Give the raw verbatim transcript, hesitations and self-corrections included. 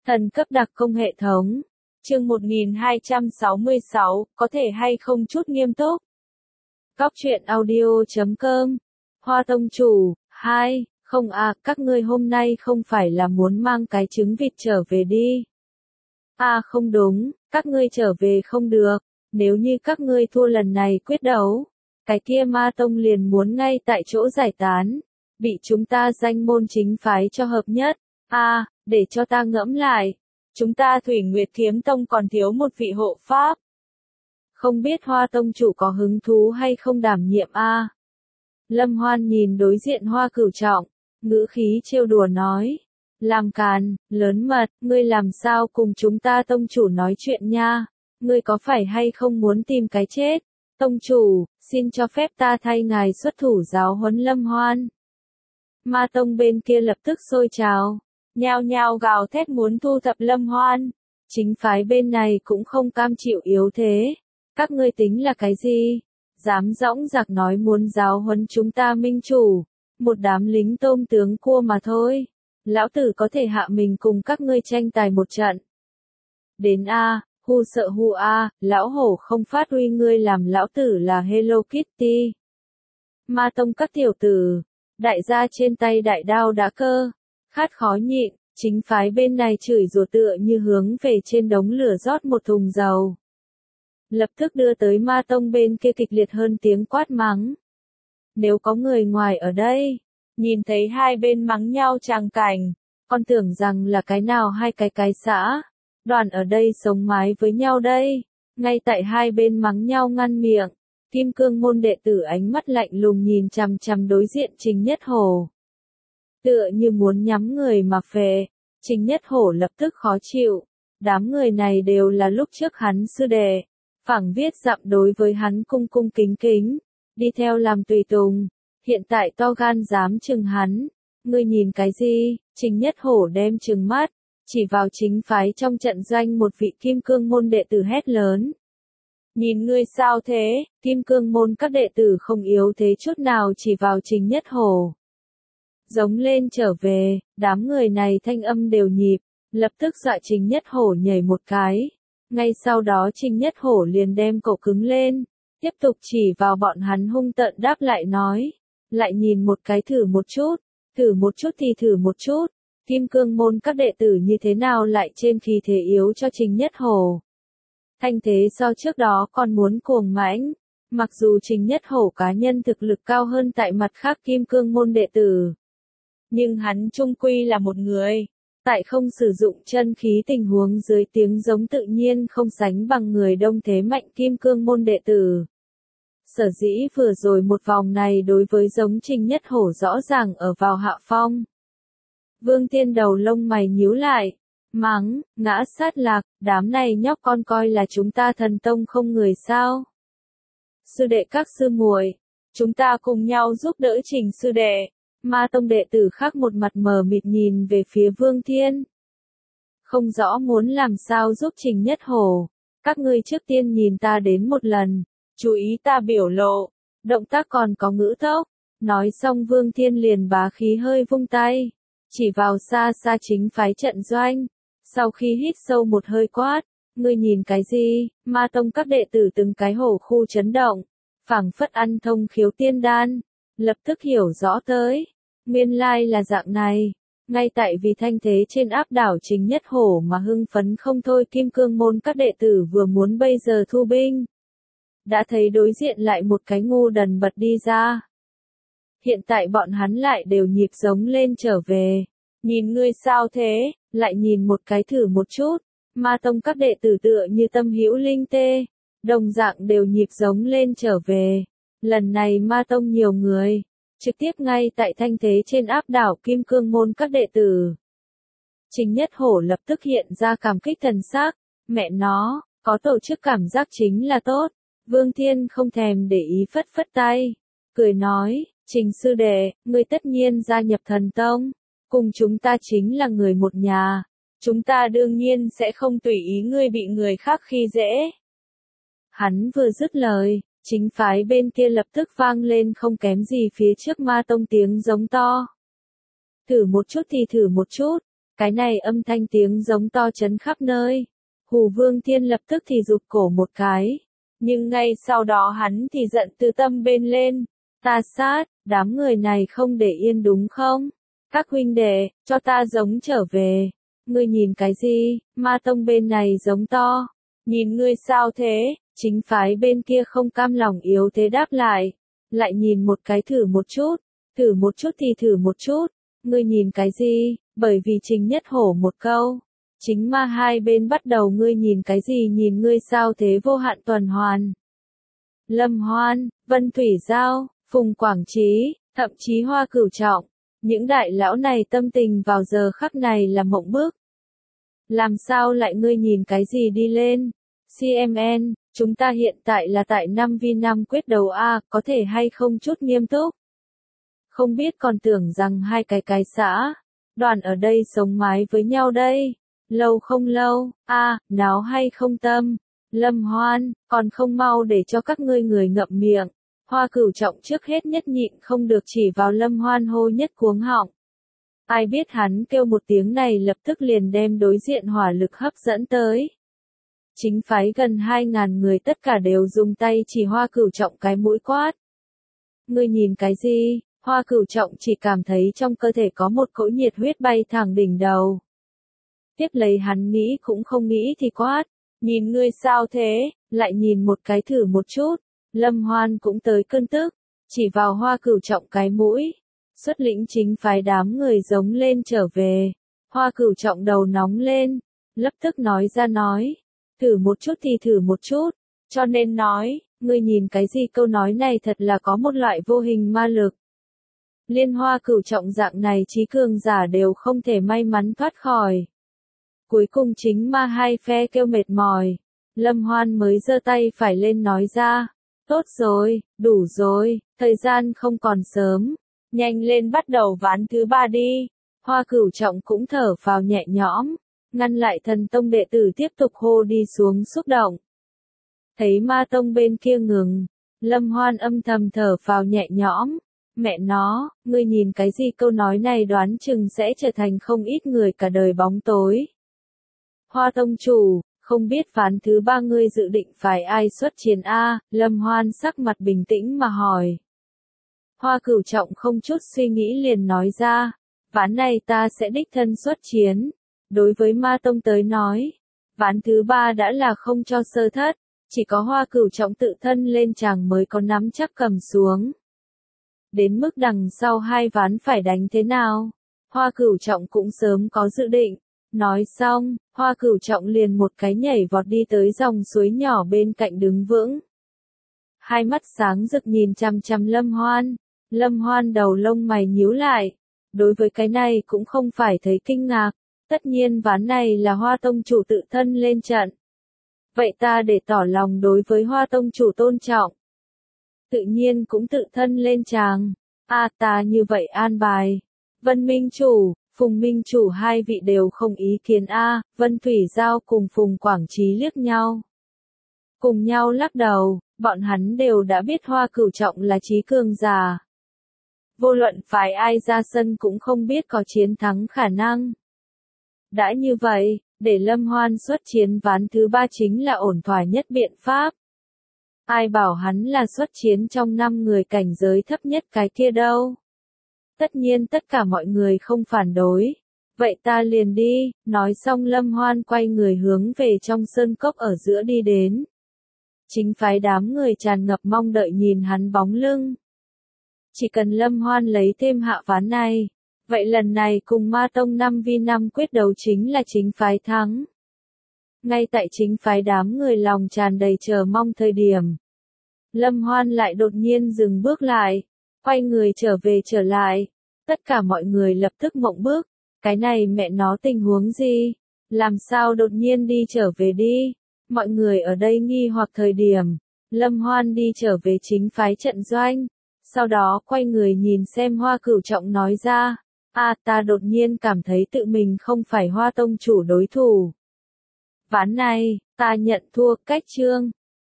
Thần cấp đặc công hệ thống. Chương một nghìn hai trăm sáu mươi sáu, có thể hay không chút nghiêm túc. Góc truyện audio chấm com. Hoa tông chủ, hai, không à, các ngươi hôm nay không phải là muốn mang cái trứng vịt trở về đi. À không đúng, các ngươi trở về không được, nếu như các ngươi thua lần này quyết đấu, cái kia ma tông liền muốn ngay tại chỗ giải tán, bị chúng ta danh môn chính phái cho hợp nhất. À, để cho ta ngẫm lại, chúng ta Thủy Nguyệt Kiếm Tông còn thiếu một vị hộ pháp. Không biết Hoa tông chủ có hứng thú hay không đảm nhiệm a? À? Lâm Hoan nhìn đối diện Hoa Cửu Trọng, ngữ khí trêu đùa nói, làm càn, lớn mật, ngươi làm sao cùng chúng ta tông chủ nói chuyện nha, ngươi có phải hay không muốn tìm cái chết? Tông chủ, xin cho phép ta thay ngài xuất thủ giáo huấn Lâm Hoan. Ma tông bên kia lập tức sôi trào, nhao nhao gào thét muốn thu thập Lâm Hoan. Chính phái bên này cũng không cam chịu yếu thế. Các ngươi tính là cái gì? Dám dõng dạc nói muốn giáo huấn chúng ta minh chủ. Một đám lính tôm tướng cua mà thôi. Lão tử có thể hạ mình cùng các ngươi tranh tài một trận. Đến a, hu sợ hu a, lão hổ không phát huy ngươi làm lão tử là Hello Kitty. Ma tông các tiểu tử, đại gia trên tay đại đao đã cơ. Khát khó nhịn, chính phái bên này chửi rủa tựa như hướng về trên đống lửa rót một thùng dầu. Lập tức đưa tới ma tông bên kia kịch liệt hơn tiếng quát mắng. Nếu có người ngoài ở đây, nhìn thấy hai bên mắng nhau tràng cảnh, còn tưởng rằng là cái nào hai cái cái xã, đoàn ở đây sống mái với nhau đây, ngay tại hai bên mắng nhau ngăn miệng, Kim Cương môn đệ tử ánh mắt lạnh lùng nhìn chằm chằm đối diện Trình Nhất Hổ. Tựa như muốn nhắm người mà phệ, Trình Nhất Hổ lập tức khó chịu, đám người này đều là lúc trước hắn sư đệ, phảng viết dặm đối với hắn cung cung kính kính, đi theo làm tùy tùng, hiện tại to gan dám chừng hắn, ngươi nhìn cái gì? Trình Nhất Hổ đem trừng mắt, chỉ vào chính phái trong trận doanh một vị Kim Cương môn đệ tử hét lớn. Nhìn ngươi sao thế? Kim Cương môn các đệ tử không yếu thế chút nào chỉ vào Trình Nhất Hổ. Giống lên trở về, đám người này thanh âm đều nhịp, lập tức dọa Trình Nhất Hổ nhảy một cái. Ngay sau đó Trình Nhất Hổ liền đem cổ cứng lên, tiếp tục chỉ vào bọn hắn hung tợn đáp lại nói, lại nhìn một cái thử một chút, thử một chút thì thử một chút, Kim Cương môn các đệ tử như thế nào lại trên khí thế yếu cho Trình Nhất Hổ. Thanh thế so trước đó còn muốn cuồng mãnh, mặc dù Trình Nhất Hổ cá nhân thực lực cao hơn tại mặt khác Kim Cương môn đệ tử. Nhưng hắn trung quy là một người, tại không sử dụng chân khí tình huống dưới tiếng giống tự nhiên không sánh bằng người đông thế mạnh Kim Cương môn đệ tử. Sở dĩ vừa rồi một vòng này đối với giống Trình Nhất Hổ rõ ràng ở vào hạ phong. Vương Tiên đầu lông mày nhíu lại, mắng, ngã sát lạc, đám này nhóc con coi là chúng ta thần tông không người sao. Sư đệ các sư muội, chúng ta cùng nhau giúp đỡ Trình sư đệ. Ma tông đệ tử khác một mặt mờ mịt nhìn về phía Vương Thiên. Không rõ muốn làm sao giúp Trình Nhất Hổ. Các ngươi trước tiên nhìn ta đến một lần, chú ý ta biểu lộ, động tác còn có ngữ tốc. Nói xong Vương Thiên liền bá khí hơi vung tay, chỉ vào xa xa chính phái trận doanh. Sau khi hít sâu một hơi quát, ngươi nhìn cái gì? Ma tông các đệ tử từng cái hổ khu chấn động, phảng phất ăn thông khiếu tiên đan, lập tức hiểu rõ tới. Nguyên lai là dạng này, ngay tại vì thanh thế trên áp đảo Trình Nhất Hổ mà hưng phấn không thôi Kim Cương môn các đệ tử vừa muốn bây giờ thu binh. Đã thấy đối diện lại một cái ngu đần bật đi ra. Hiện tại bọn hắn lại đều nhịp giống lên trở về. Nhìn ngươi sao thế, lại nhìn một cái thử một chút. Ma tông các đệ tử tựa như tâm hữu linh tê, đồng dạng đều nhịp giống lên trở về. Lần này ma tông nhiều người, trực tiếp ngay tại thanh thế trên áp đảo Kim Cương môn các đệ tử. Trình Nhất Hổ lập tức hiện ra cảm kích thần sắc, mẹ nó, có tổ chức cảm giác chính là tốt. Vương Thiên không thèm để ý phất phất tay, cười nói, Trình sư đệ, ngươi tất nhiên gia nhập thần tông, cùng chúng ta chính là người một nhà, chúng ta đương nhiên sẽ không tùy ý ngươi bị người khác khi dễ. Hắn vừa dứt lời, chính phái bên kia lập tức vang lên không kém gì phía trước ma tông tiếng giống to. Thử một chút thì thử một chút, Cái này âm thanh tiếng giống to chấn khắp nơi. Hù Vương Thiên lập tức thì rụt cổ một cái. Nhưng ngay sau đó hắn thì giận từ tâm bên lên. Ta sát, đám người này không để yên đúng không? Các huynh đệ, cho ta giống trở về. Ngươi nhìn cái gì, ma tông bên này giống to. Nhìn ngươi sao thế, chính phái bên kia không cam lòng yếu thế đáp lại. Lại nhìn một cái thử một chút, thử một chút thì thử một chút. Ngươi nhìn cái gì, bởi vì chính nhất hổ một câu. Chính ma hai bên bắt đầu ngươi nhìn cái gì nhìn ngươi sao thế vô hạn tuần hoàn. Lâm Hoan, Vân Thủy Giao, Phùng Quảng Trí, thậm chí Hoa Cửu Trọng. Những đại lão này tâm tình vào giờ khắc này là mộng bức. Làm sao lại ngươi nhìn cái gì đi lên? xê em en, chúng ta hiện tại là tại năm vi năm quyết đấu A, có thể hay không chút nghiêm túc? Không biết còn tưởng rằng hai cái cái xã, đoàn ở đây sống mái với nhau đây. Lâu không lâu, a náo hay không tâm. Lâm Hoan, còn không mau để cho các ngươi người ngậm miệng. Hoa Cửu Trọng trước hết nhất nhịn không được chỉ vào Lâm Hoan hô nhất cuống họng. Ai biết hắn kêu một tiếng này lập tức liền đem đối diện hỏa lực hấp dẫn tới. Chính phái gần hai ngàn người tất cả đều dùng tay chỉ Hoa Cửu Trọng cái mũi quát. Ngươi nhìn cái gì? Hoa Cửu Trọng chỉ cảm thấy trong cơ thể có một cỗ nhiệt huyết bay thẳng đỉnh đầu. Tiếp lấy hắn nghĩ cũng không nghĩ thì quát. Nhìn ngươi sao thế, lại nhìn một cái thử một chút. Lâm Hoan cũng tới cơn tức, chỉ vào Hoa Cửu Trọng cái mũi. Xuất lĩnh chính phái đám người giống lên trở về. Hoa Cửu Trọng đầu nóng lên, lập tức nói ra nói. Thử một chút thì thử một chút, cho nên nói, ngươi nhìn cái gì câu nói này thật là có một loại vô hình ma lực. Liên Hoa Cửu Trọng dạng này trí cường giả đều không thể may mắn thoát khỏi. Cuối cùng chính ma hai phe kêu mệt mỏi. Lâm Hoan mới giơ tay phải lên nói ra. Tốt rồi, đủ rồi, thời gian không còn sớm. Nhanh lên bắt đầu ván thứ ba đi. Hoa Cửu Trọng cũng thở phào nhẹ nhõm. Ngăn lại thần tông đệ tử tiếp tục hô đi xuống xúc động. Thấy ma tông bên kia ngừng. Lâm Hoan âm thầm thở phào nhẹ nhõm. Mẹ nó, ngươi nhìn cái gì câu nói này đoán chừng sẽ trở thành không ít người cả đời bóng tối. Hoa tông chủ, không biết ván thứ ba ngươi dự định phải ai xuất chiến a? Lâm Hoan sắc mặt bình tĩnh mà hỏi. Hoa Cửu Trọng không chút suy nghĩ liền nói ra, ván này ta sẽ đích thân xuất chiến. Đối với ma tông tới nói, ván thứ ba đã là không cho sơ thất, chỉ có Hoa Cửu Trọng tự thân lên tràng mới có nắm chắc cầm xuống. Đến mức đằng sau hai ván phải đánh thế nào, Hoa Cửu Trọng cũng sớm có dự định. Nói xong, Hoa Cửu Trọng liền một cái nhảy vọt đi tới dòng suối nhỏ bên cạnh đứng vững. Hai mắt sáng rực nhìn chằm chằm Lâm Hoan. Lâm Hoan đầu lông mày nhíu lại. Đối với cái này cũng không phải thấy kinh ngạc. Tất nhiên ván này là Hoa Tông chủ tự thân lên trận. Vậy ta để tỏ lòng đối với Hoa Tông chủ tôn trọng. Tự nhiên cũng tự thân lên tràng. A ta như vậy an bài. Vân Minh chủ, Phùng Minh chủ hai vị đều không ý kiến a. Vân Thủy Giao cùng Phùng Quảng Trí liếc nhau. Cùng nhau lắc đầu, bọn hắn đều đã biết Hoa Cửu Trọng là trí cường giả. Vô luận phải ai ra sân cũng không biết có chiến thắng khả năng. Đã như vậy, để Lâm Hoan xuất chiến ván thứ ba chính là ổn thỏa nhất biện pháp. Ai bảo hắn là xuất chiến trong năm người cảnh giới thấp nhất cái kia đâu. Tất nhiên tất cả mọi người không phản đối. Vậy ta liền đi, nói xong Lâm Hoan quay người hướng về trong sơn cốc ở giữa đi đến. Chính phái đám người tràn ngập mong đợi nhìn hắn bóng lưng. Chỉ cần Lâm Hoan lấy thêm hạ ván này, vậy lần này cùng Ma Tông năm vi năm quyết đấu chính là chính phái thắng. Ngay tại chính phái đám người lòng tràn đầy chờ mong thời điểm. Lâm Hoan lại đột nhiên dừng bước lại, quay người trở về trở lại. Tất cả mọi người lập tức mộng bước, cái này mẹ nó tình huống gì? Làm sao đột nhiên đi trở về đi? Mọi người ở đây nghi hoặc thời điểm, Lâm Hoan đi trở về chính phái trận doanh. Sau đó quay người nhìn xem Hoa Cửu Trọng nói ra, a ta đột nhiên cảm thấy tự mình không phải Hoa Tông chủ đối thủ. Ván này, ta nhận thua cách chương.